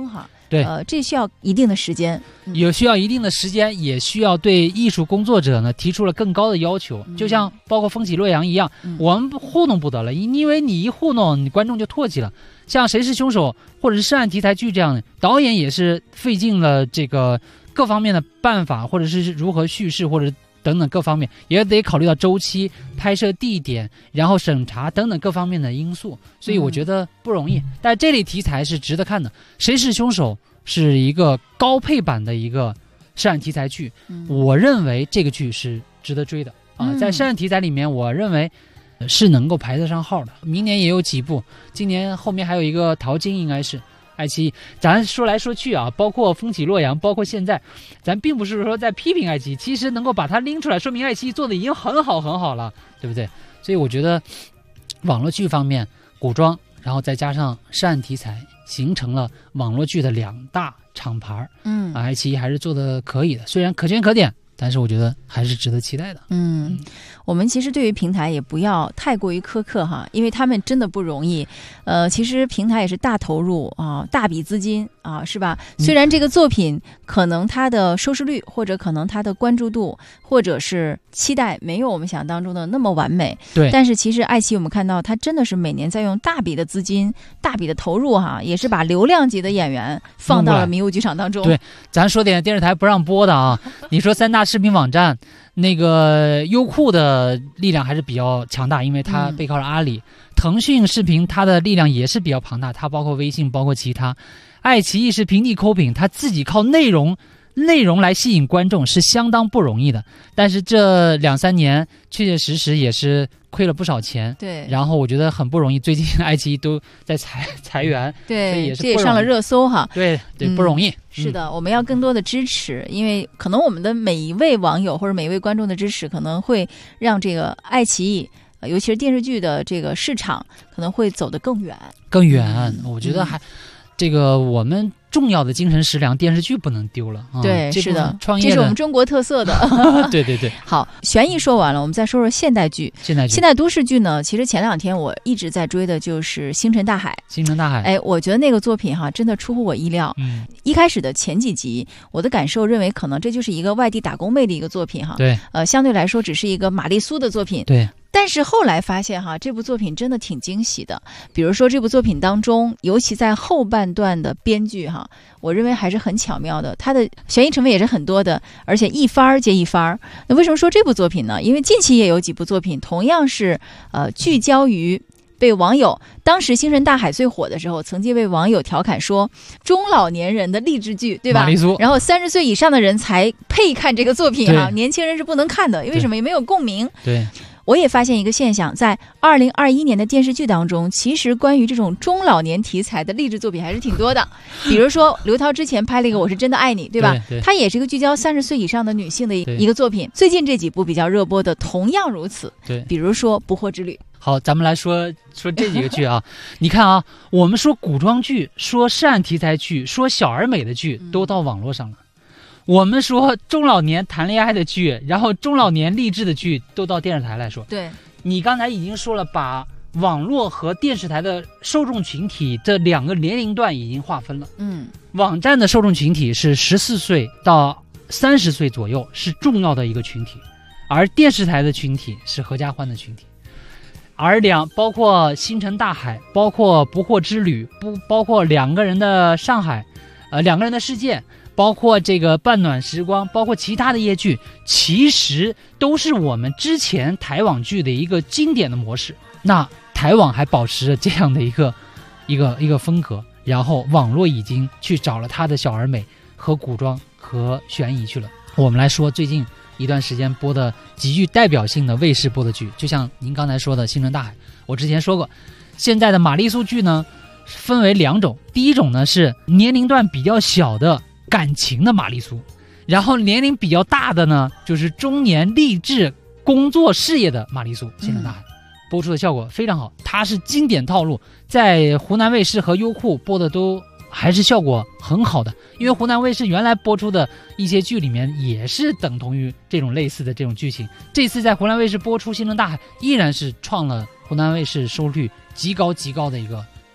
对， 这需要一定的时间， 也需要一定的时间，也需要对艺术工作者呢提出了更高的要求。就像包括风起洛阳一样，我们糊弄不得了，因为你一糊弄，你观众就唾弃了。像谁是凶手或者是涉案题材剧这样的，导演也是费尽了这个各方面的办法，或者是如何叙事，或者等等各方面，也得考虑到周期、拍摄地点，然后审查等等各方面的因素，所以我觉得不容易。但这类题材是值得看的。谁是凶手是一个高配版的一个涉案题材剧，我认为这个剧是值得追的啊。在涉案题材里面，我认为是能够排得上号的。明年也有几部，今年后面还有一个淘金，应该是爱奇艺。咱说来说去啊，包括风起洛阳，包括现在，咱并不是说在批评爱奇艺，其实能够把它拎出来，说明爱奇艺做的已经很好很好了，对不对？所以我觉得网络剧方面，古装，然后再加上涉案题材，形成了网络剧的2大厂牌。爱奇艺还是做的可以的，虽然可圈可点，但是我觉得还是值得期待的。 我们其实对于平台也不要太过于苛刻哈，因为他们真的不容易。其实平台也是大投入啊，大笔资金啊，是吧？虽然这个作品可能它的收视率或者可能它的关注度或者是期待没有我们想当中的那么完美， 对。 但是其实爱奇艺我们看到它真的是每年在用大笔的资金、大笔的投入哈，也是把流量级的演员放到了迷雾剧场当中。 对，咱说点电视台不让播的啊，你说3大视频网站。那个优酷的力量还是比较强大，因为它背靠着阿里。腾讯视频它的力量也是比较庞大，它包括微信，包括其他。爱奇艺是平地抠饼，它自己靠内容来吸引观众是相当不容易的。但是这2-3年确确实实也是亏了不少钱。 对， 然后我觉得很不容易，最近爱奇艺都在裁员， 对， 所以也是这也上了热搜哈。 对，不容易。 是的，我们要更多的支持，因为可能我们的每一位网友或者每一位观众的支持，可能会让这个爱奇艺，尤其是电视剧的这个市场，可能会走得更远。 我觉得这个我们重要的精神食粮电视剧不能丢了。 对，是的， 创业这是我们中国特色的。 对对对。 好，悬疑说完了，我们再说说现代剧。现代都市剧呢，其实前2天我一直在追的就是《星辰大海》。我觉得那个作品哈，真的出乎我意料。一开始的前几集，我的感受认为可能这就是一个外地打工妹的一个作品哈。 对。 相对来说只是一个玛丽苏的作品。 对。 但是后来发现哈，这部作品真的挺惊喜的。比如说这部作品当中，尤其在后半段的编剧哈，我认为还是很巧妙的，它的悬疑成分也是很多的，而且一番接一番。那为什么说这部作品呢？因为近期也有几部作品同样是聚焦于被网友当时《星辰大海》最火的时候，曾经被网友调侃说中老年人的励志剧，对吧？然后30岁以上的人才配看这个作品哈，年轻人是不能看的，因为什么？也没有共鸣。 对。 我也发现一个现象，在2021年的电视剧当中，其实关于这种中老年题材的励志作品还是挺多的。比如说刘涛之前拍了一个《我是真的爱你》，对吧？ 对， 它也是一个聚焦30岁以上的女性的一个作品。最近这几部比较热播的同样如此。 对， 比如说《不惑之旅》。 好，咱们来说这几个剧啊。你看啊，我们说古装剧，说涉案题材剧，说小而美的剧，都到网络上了。我们说中老年谈恋爱的剧，然后中老年励志的剧都到电视台来说。 对， 你刚才已经说了，把网络和电视台的受众群体这2个年龄段已经划分了。网站的受众群体是14岁到30岁左右，是重要的一个群体，而电视台的群体是合家欢的群体。而包括《星辰大海》，包括《不惑之旅》，包括2个人的上海，2个人的世界，包括这个半暖时光，包括其他的一些剧，其实都是我们之前台网剧的一个经典的模式。那台网还保持着这样的一个风格，然后网络已经去找了他的小而美和古装和悬疑去了。我们来说最近一段时间播的极具代表性的卫视播的剧，就像您刚才说的《星辰大海》，我之前说过，现在的玛丽苏剧呢分为2种，第一种呢是年龄段比较小的感情的玛丽苏，然后年龄比较大的呢就是中年励志工作事业的玛丽苏。星辰大海播出的效果非常好，它是经典套路，在湖南卫视和优酷播的都还是效果很好的，因为湖南卫视原来播出的一些剧里面也是等同于这种类似的这种剧情，这次在湖南卫视播出《星辰大海》，依然是创了湖南卫视收视率极高的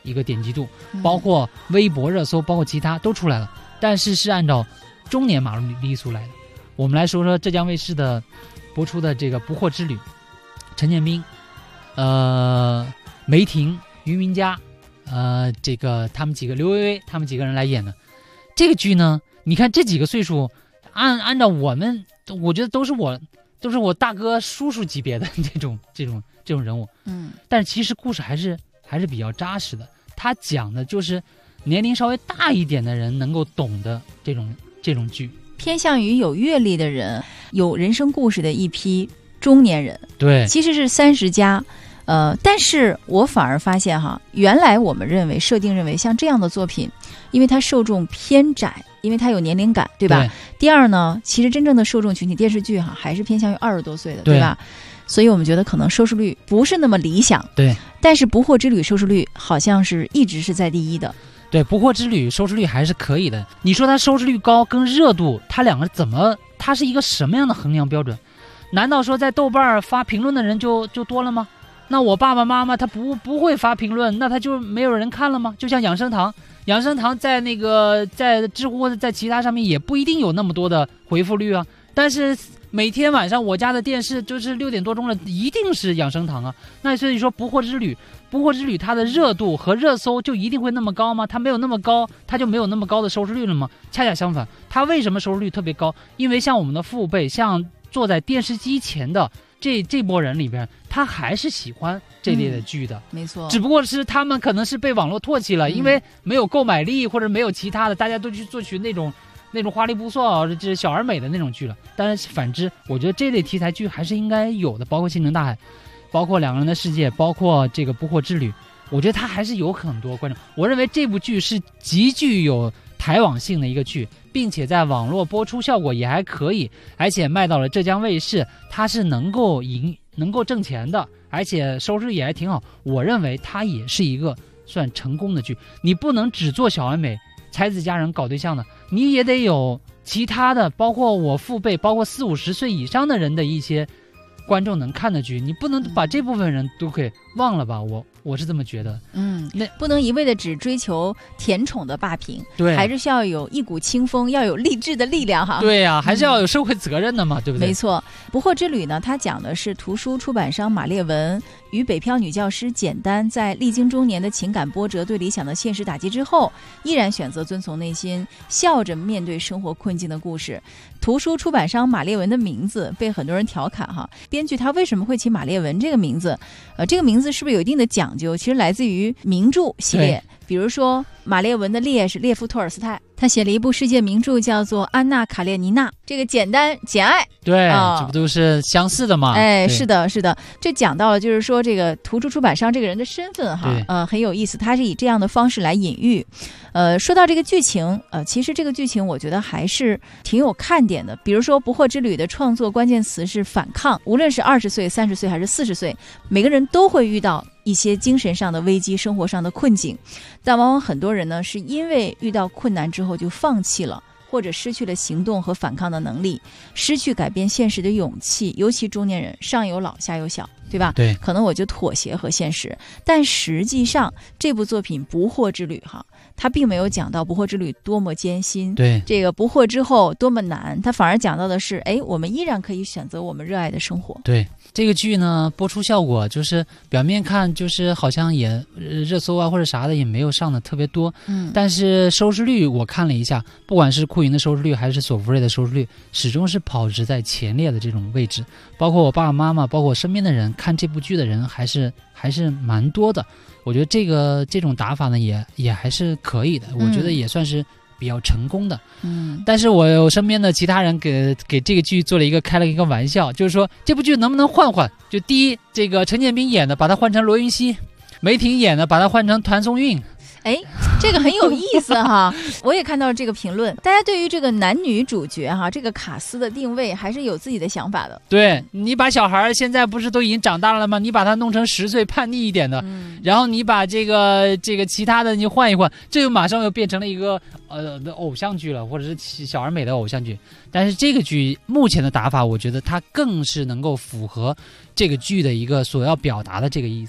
一个点击度，包括微博热搜，包括其他都出来了，但是是按照中年马丽苏来的。我们来说说浙江卫视的播出的这个《不惑之旅》，陈建斌、梅婷、于明佳，这个他们几个，刘薇薇他们几个人来演的这个剧呢。你看这几个岁数，按照我觉得都是我大哥叔叔级别的这种人物。但是其实故事还是比较扎实的。他讲的就是年龄稍微大一点的人能够懂的这种剧。 偏向于有阅历的人，有人生故事的一批中年人， 对， 其实是30加。但是我反而发现哈，原来我们设定认为像这样的作品，因为它受众偏窄，因为它有年龄感，对吧？第二呢，其实真正的受众群体电视剧哈还是偏向于20多岁的，对吧？所以我们觉得可能收视率不是那么理想。对，但是《不惑之旅》收视率好像是一直是在第一的。 对，《不惑之旅》收视率还是可以的。你说它收视率高跟热度，它两个它是一个什么样的衡量标准？难道说在豆瓣发评论的人就多了吗？那我爸爸妈妈他不会发评论，那他就没有人看了吗？就像养生堂在在知乎或者在其他上面也不一定有那么多的回复率啊。但是每天晚上我家的电视就是6点多钟了，一定是养生堂啊。那所以说不惑之旅它的热度和热搜就一定会那么高吗？它没有那么高，它就没有那么高的收视率了吗？恰恰相反，它为什么收视率特别高？因为像我们的父辈，像坐在电视机前的这波人里边，他还是喜欢这类的剧的。 没错， 只不过是他们可能是被网络唾弃了，因为没有购买力或者没有其他的，大家都去做取那种花里胡哨就是小而美的那种剧了。但是反之，我觉得这类题材剧还是应该有的，包括《星辰大海》，包括《两个人的世界》，包括这个《不惑之旅》，我觉得它还是有很多观众。我认为这部剧是极具有台网性的一个剧，并且在网络播出效果也还可以，而且卖到了浙江卫视，它是能够挣钱的，而且收视率也还挺好。我认为它也是一个算成功的剧。你不能只做小而美才子佳人搞对象的，你也得有其他的，包括我父辈，包括40、50岁以上的人的一些观众能看的剧，你不能把这部分人都给忘了吧？我是这么觉得。 那不能一味的只追求甜宠的霸屏， 对， 还是需要有一股清风，要有励志的力量哈。 对呀，还是要有社会责任的嘛，对不对？ 没错，《不惑之旅》呢，它讲的是图书出版商马列文与北漂女教师简单在历经中年的情感波折、对理想的现实打击之后，依然选择遵从内心，笑着面对生活困境的故事。图书出版商马列文的名字被很多人调侃哈，编剧他为什么会起马列文这个名字？这个名字是不是有一定的讲究？其实来自于名著系列，比如说马列文的列是列夫·托尔斯泰，他写了一部世界名著叫做《安娜·卡列尼娜》，这个简单简爱， 对，这不都是相似的吗？ 是的，这讲到了就是说这个图书出版商这个人的身份哈，很有意思，他是以这样的方式来隐喻。说到这个剧情，其实这个剧情我觉得还是挺有看点的。比如说《不惑之旅》的创作关键词是反抗，无论是20岁、30岁还是40岁，每个人都会遇到一些精神上的危机、生活上的困境，但往往很多人呢是因为遇到困难之后就放弃了，或者失去了行动和反抗的能力，失去改变现实的勇气。尤其中年人，上有老下有小，对吧？ 对， 可能我就妥协和现实。但实际上这部作品《不惑之旅》哈，它并没有讲到不惑之旅多么艰辛， 对， 这个不惑之后多么难，它反而讲到的是，我们依然可以选择我们热爱的生活。 对，这个剧呢，播出效果就是表面看就是好像也热搜啊或者啥的也没有上的特别多，但是收视率我看了一下，不管是酷云的收视率还是索福瑞的收视率，始终是保持在前列的这种位置。包括我爸爸妈妈，包括我身边的人看这部剧的人还是蛮多的。我觉得这种打法呢也还是可以的，我觉得也算是比较成功的。但是我身边的其他人给这个剧开了一个玩笑，就是说这部剧能不能换？就第一，这个陈建斌演的把它换成罗云熙，梅婷演的把它换成团松韵。 这个很有意思哈，我也看到了这个评论，大家对于这个男女主角哈，这个卡司的定位还是有自己的想法的。 对，你把小孩现在不是都已经长大了吗？你把他弄成10岁叛逆一点的，然后你把这个其他的你换一换，这就马上又变成了一个偶像剧了，或者是小而美的偶像剧。但是这个剧目前的打法，我觉得它更是能够符合这个剧的一个所要表达的这个意思吧。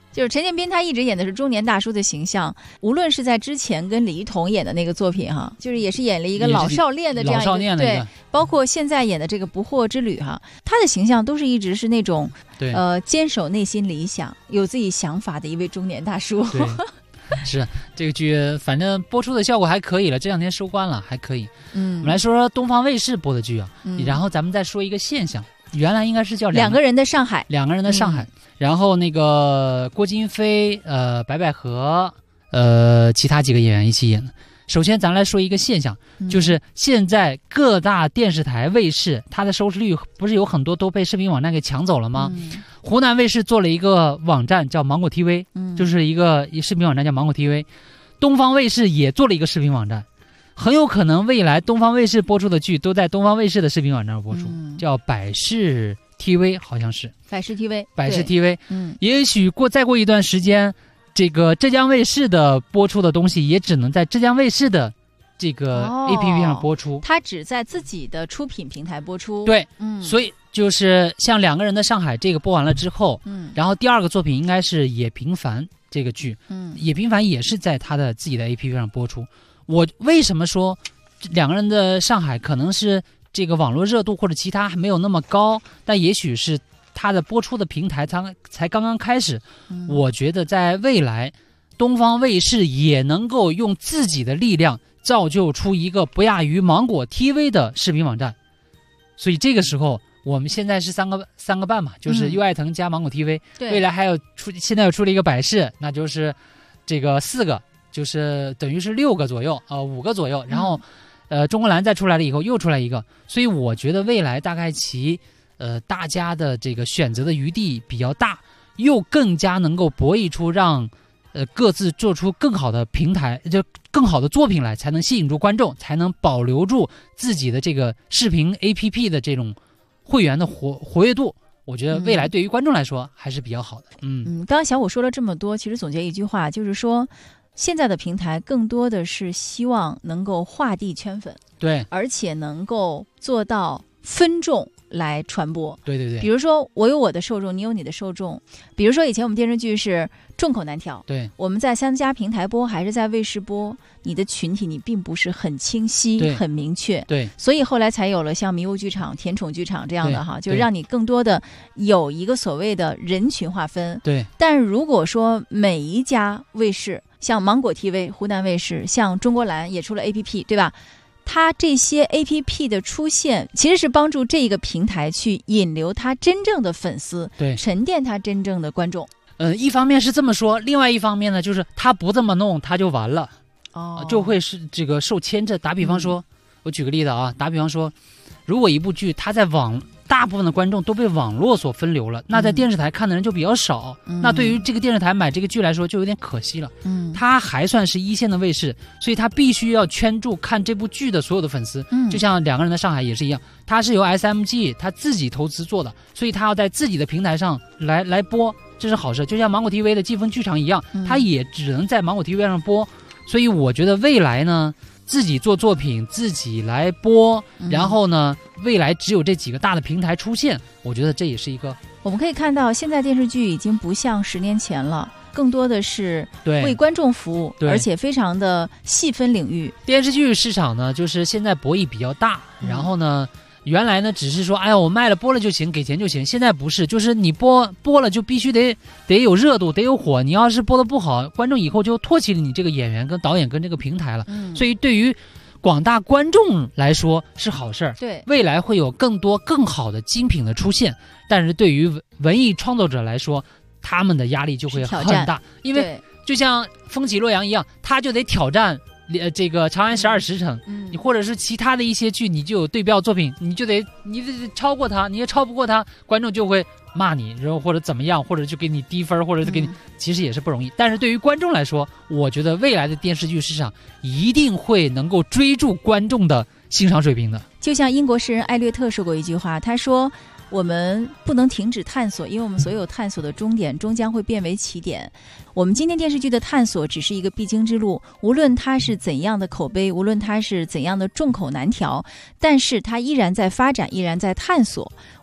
就是陈建斌，他一直演的是中年大叔的形象，无论是在之前跟李一桐演的那个作品哈，就是也是演了一个老少恋的这样一个，对，包括现在演的这个不惑之旅哈，他的形象都是一直是那种坚守内心理想、有自己想法的一位中年大叔。 对，是这个剧，反正播出的效果还可以了，这2天收官了，还可以。我们来说说东方卫视播的剧啊，然后咱们再说一个现象。原来应该是叫两个人的上海， 然后那个郭京飞、白百合、其他几个演员一起演的。首先咱来说一个现象，就是现在各大电视台卫视，它的收视率不是有很多都被视频网站给抢走了吗？湖南卫视做了一个网站叫芒果 TV，就是一个视频网站叫芒果 TV，东方卫视也做了一个视频网站。很有可能未来东方卫视播出的剧都在东方卫视的视频网站播出，叫百视 TV， 好像是百视 TV， 也许再过一段时间，这个浙江卫视的播出的东西也只能在浙江卫视的这个 APP 上播出， 它只在自己的出品平台播出。 对，所以就是像两个人的上海这个播完了之后，然后第二个作品应该是也平凡这个剧，也平凡也是在他的自己的 APP 上播出。我为什么说两个人的上海可能是这个网络热度或者其他还没有那么高，但也许是它的播出的平台才刚刚开始。我觉得在未来东方卫视也能够用自己的力量造就出一个不亚于芒果 TV 的视频网站。所以这个时候我们现在是三个半嘛，就是优爱腾加芒果 TV，未来还有现在又出了一个百视，那就是这个4个，就是等于是6个左右5个左右，然后中国蓝再出来了以后又出来一个，所以我觉得未来大概大家的这个选择的余地比较大，又更加能够博弈出让各自做出更好的平台，就更好的作品来，才能吸引住观众，才能保留住自己的这个视频 APP 的这种会员的活跃度。我觉得未来对于观众来说还是比较好的。 刚刚小五说了这么多，其实总结一句话就是说，现在的平台更多的是希望能够划地圈粉， 对， 而且能够做到分众来传播。 对对对， 比如说我有我的受众，你有你的受众。比如说以前我们电视剧是众口难调， 对， 我们在3家平台播还是在卫视播，你的群体你并不是很清晰很明确， 对， 所以后来才有了像迷雾剧场、甜宠剧场这样的哈，就让你更多的有一个所谓的人群划分。 对， 但如果说每一家卫视，像芒果 TV、湖南卫视，像中国蓝也出了 APP， 对吧？它这些 APP 的出现，其实是帮助这个平台去引流它真正的粉丝， 对， 沉淀它真正的观众。 一方面是这么说，另外一方面呢，就是他不这么弄，他就完了，就会是这个受牵制。打比方说，我举个例子啊，打比方说，如果一部剧它在大部分的观众都被网络所分流了，那在电视台看的人就比较少，那对于这个电视台买这个剧来说就有点可惜了。它还算是1线的卫视，所以它必须要圈住看这部剧的所有的粉丝。就像两个人的上海也是一样，它是由 SMG 它自己投资做的，所以它要在自己的平台上来播，这是好事。就像芒果 TV 的季风剧场一样，它也只能在芒果 TV 上播。所以我觉得未来呢，自己做作品自己来播，然后呢未来只有这几个大的平台出现，我觉得这也是一个。 我们可以看到现在电视剧已经不像10年前了，更多的是为观众服务，而且非常的细分领域。 电视剧市场呢，就是现在博弈比较大，然后呢原来呢只是说，哎呀我卖了播了就行，给钱就行。现在不是，就是你播了就必须得有热度，得有火。你要是播的不好，观众以后就唾弃了你这个演员跟导演跟这个平台了。所以对于广大观众来说是好事儿， 对， 未来会有更多更好的精品的出现。但是对于文艺创作者来说，他们的压力就会很大，因为就像风起洛阳一样，他就得挑战这个长安12时辰，你或者是其他的一些剧，你就有对标作品，你得超过他，你也超不过他，观众就会骂你，然后或者怎么样，或者就给你低分，或者就给你，其实也是不容易。但是对于观众来说，我觉得未来的电视剧市场一定会能够追住观众的欣赏水平的。 就像英国诗人艾略特说过一句话，他说我们不能停止探索，因为我们所有探索的终点终将会变为起点。我们今天电视剧的探索只是一个必经之路，无论它是怎样的口碑，无论它是怎样的众口难调，但是它依然在发展，依然在探索。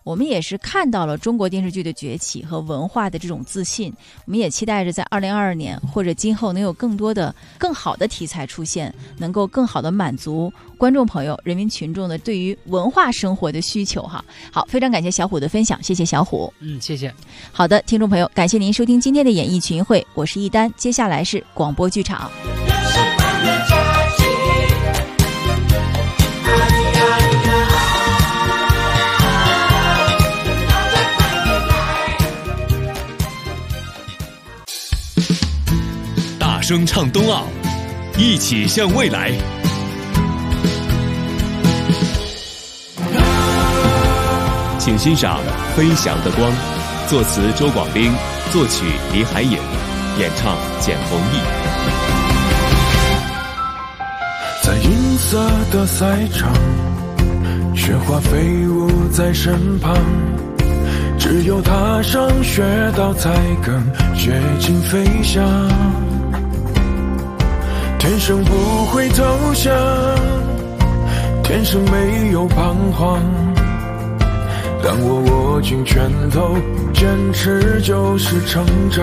我们也是看到了中国电视剧的崛起和文化的这种自信。我们也期待着在2022年或者今后能有更多的更好的题材出现，能够更好的满足观众朋友、人民群众的对于文化生活的需求哈。好，非常感谢小虎的分享，谢谢小虎。 谢谢。 好的，听众朋友，感谢您收听今天的演艺群会，我是一丹，接下来是广播剧场。 大声唱冬奥，一起向未来。请欣赏《飞翔的光》，作词周广兵，作曲李海颖，演唱简弘毅。 在银色的赛场，雪花飞舞在身旁，只有踏上雪道才更接近飞翔。天生不会投降，天生没有彷徨，当我握紧拳头，坚持就是成长。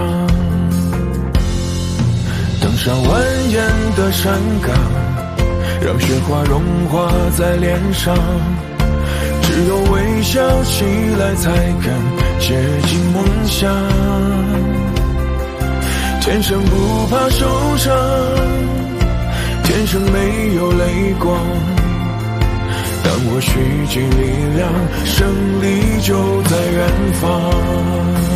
登上蜿蜒的山岗，让雪花融化在脸上，只有微笑起来才更接近梦想。天生不怕受伤，天生没有泪光，当我蓄积力量，胜利就在远方。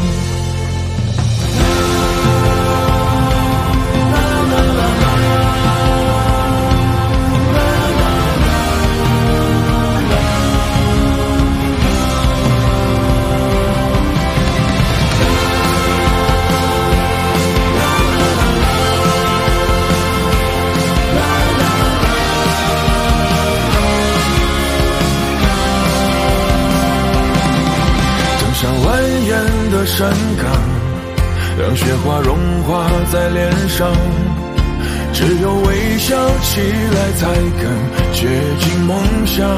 山岗，让雪花融化在脸上，只有微笑起来才更接近梦想。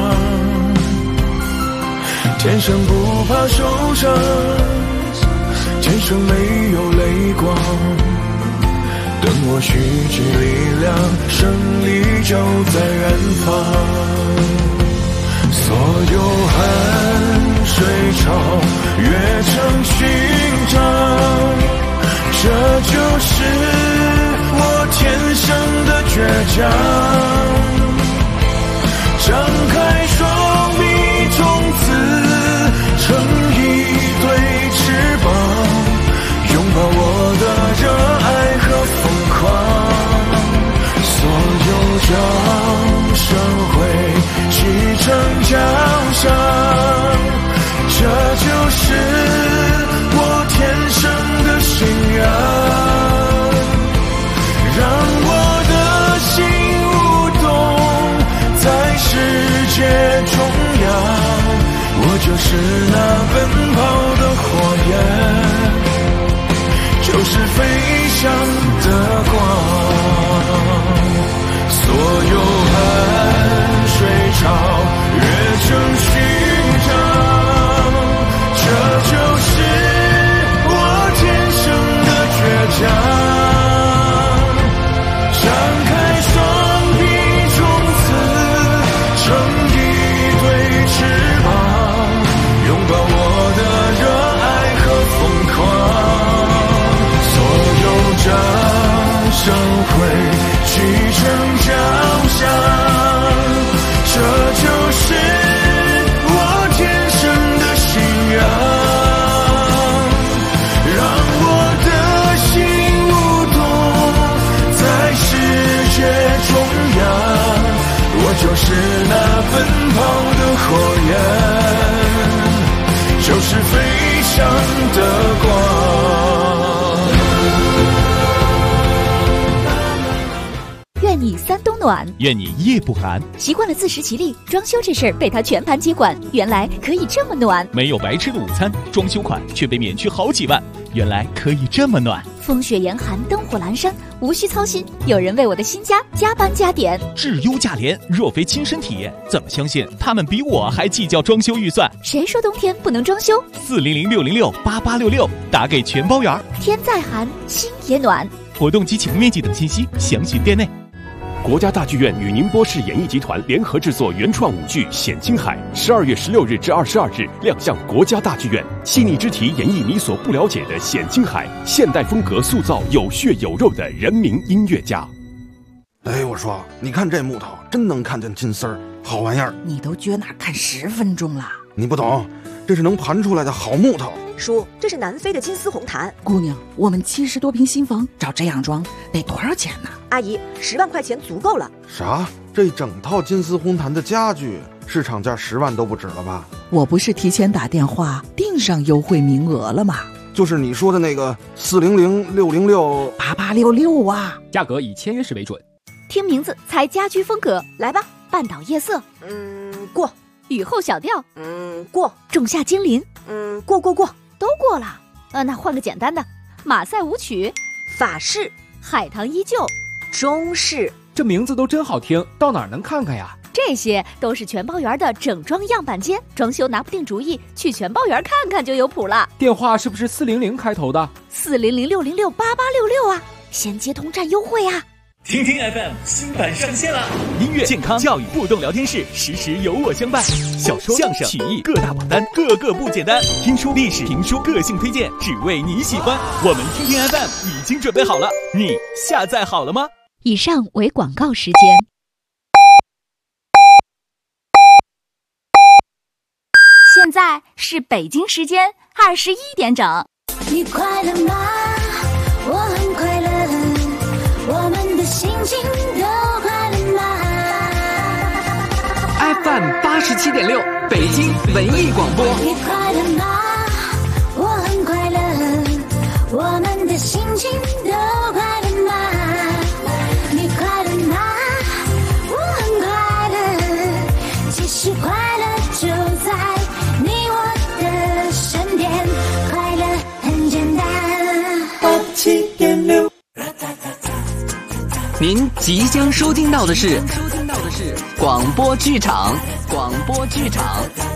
天生不怕受伤，天生没有泪光，等我蓄积力量，胜利就在远方。所有汗水潮越成勋章，这就是我天生的倔强。张开双臂，从此成一对翅膀，拥抱我的热爱和疯狂。所有掌声会启程奖赏，这就是我天生的信仰。让我的心舞动在世界中央，我就是那奔跑的火焰，就是飞翔的光。所有汗水潮越成勋章，这就是我天生的倔强。张开双臂，从此成一对翅膀，拥抱我的热爱和疯狂。所有掌声会启程奖赏，这就是我天生的信仰。让我的心舞动在世界中央，我就是那奔跑的火焰，就是飞翔的光。 愿你你3冬暖。 愿你夜不寒。 习惯了自食其力，装修这事儿被他全盘接管，原来可以这么暖。 没有白吃的午餐，装修款却被免去好几万，原来可以这么暖。 风雪严寒，灯火阑珊，无需操心，有人为我的新家加班加点。 质优价廉，若非亲身体验，怎么相信他们比我还计较装修预算？ 谁说冬天不能装修 ？400-606-8866，打给全包圆。 天再寒，心也暖。 活动及启动面积等信息详询店内。 国家大剧院与宁波市演艺集团联合制作原创舞剧《显青海》，12月16日至22日亮相国家大剧院。细腻之题演绎你所不了解的显青海，现代风格塑造有血有肉的人民音乐家。 哎，我说，你看这木头，真能看见金丝儿，好玩意儿。 你都撅那看10分钟了， 你不懂，这是能盘出来的好木头。 叔，这是南非的金丝红檀。 姑娘，我们70多平新房找这样装得多少钱呢？ 阿姨，10万块钱足够了。 啥？这整套金丝红檀的家具市场价10万都不止了吧？ 我不是提前打电话订上优惠名额了吗？ 就是你说的那个400-606-8866啊， 价格以签约时为准。 听名字猜家居风格，来吧。半岛夜色， 过。 雨后小调， 过。 仲夏精灵， 过。 都过了。那换个简单的，马赛舞曲， 法式， 海棠依旧， 中式。 这名字都真好听，到哪儿能看看呀？ 这些都是全包园的整装样板间，装修拿不定主意，去全包园看看就有谱了。 电话是不是400开头的 ？400-606-8866啊，先接通占优惠啊！ 听听 FM 新版上线了，音乐、健康、教育、互动聊天室，时时有我相伴。小说、相声、曲艺各大榜单，个个不简单。听书、历史、评书，个性推荐，只为你喜欢。我们听听 FM 已经准备好了，你下载好了吗？ 以上为广告时间。现在是北京时间21点整。 你快乐吗？我很快乐，我们的心情都快乐吗 ？FM 87.6，北京文艺广播。 你快乐吗？我很快乐，我们的心情都快乐吗？你快乐吗？我很快乐，其实快乐就在你我的身边，快乐很简单。87.6。 您即将收听到的是广播剧场。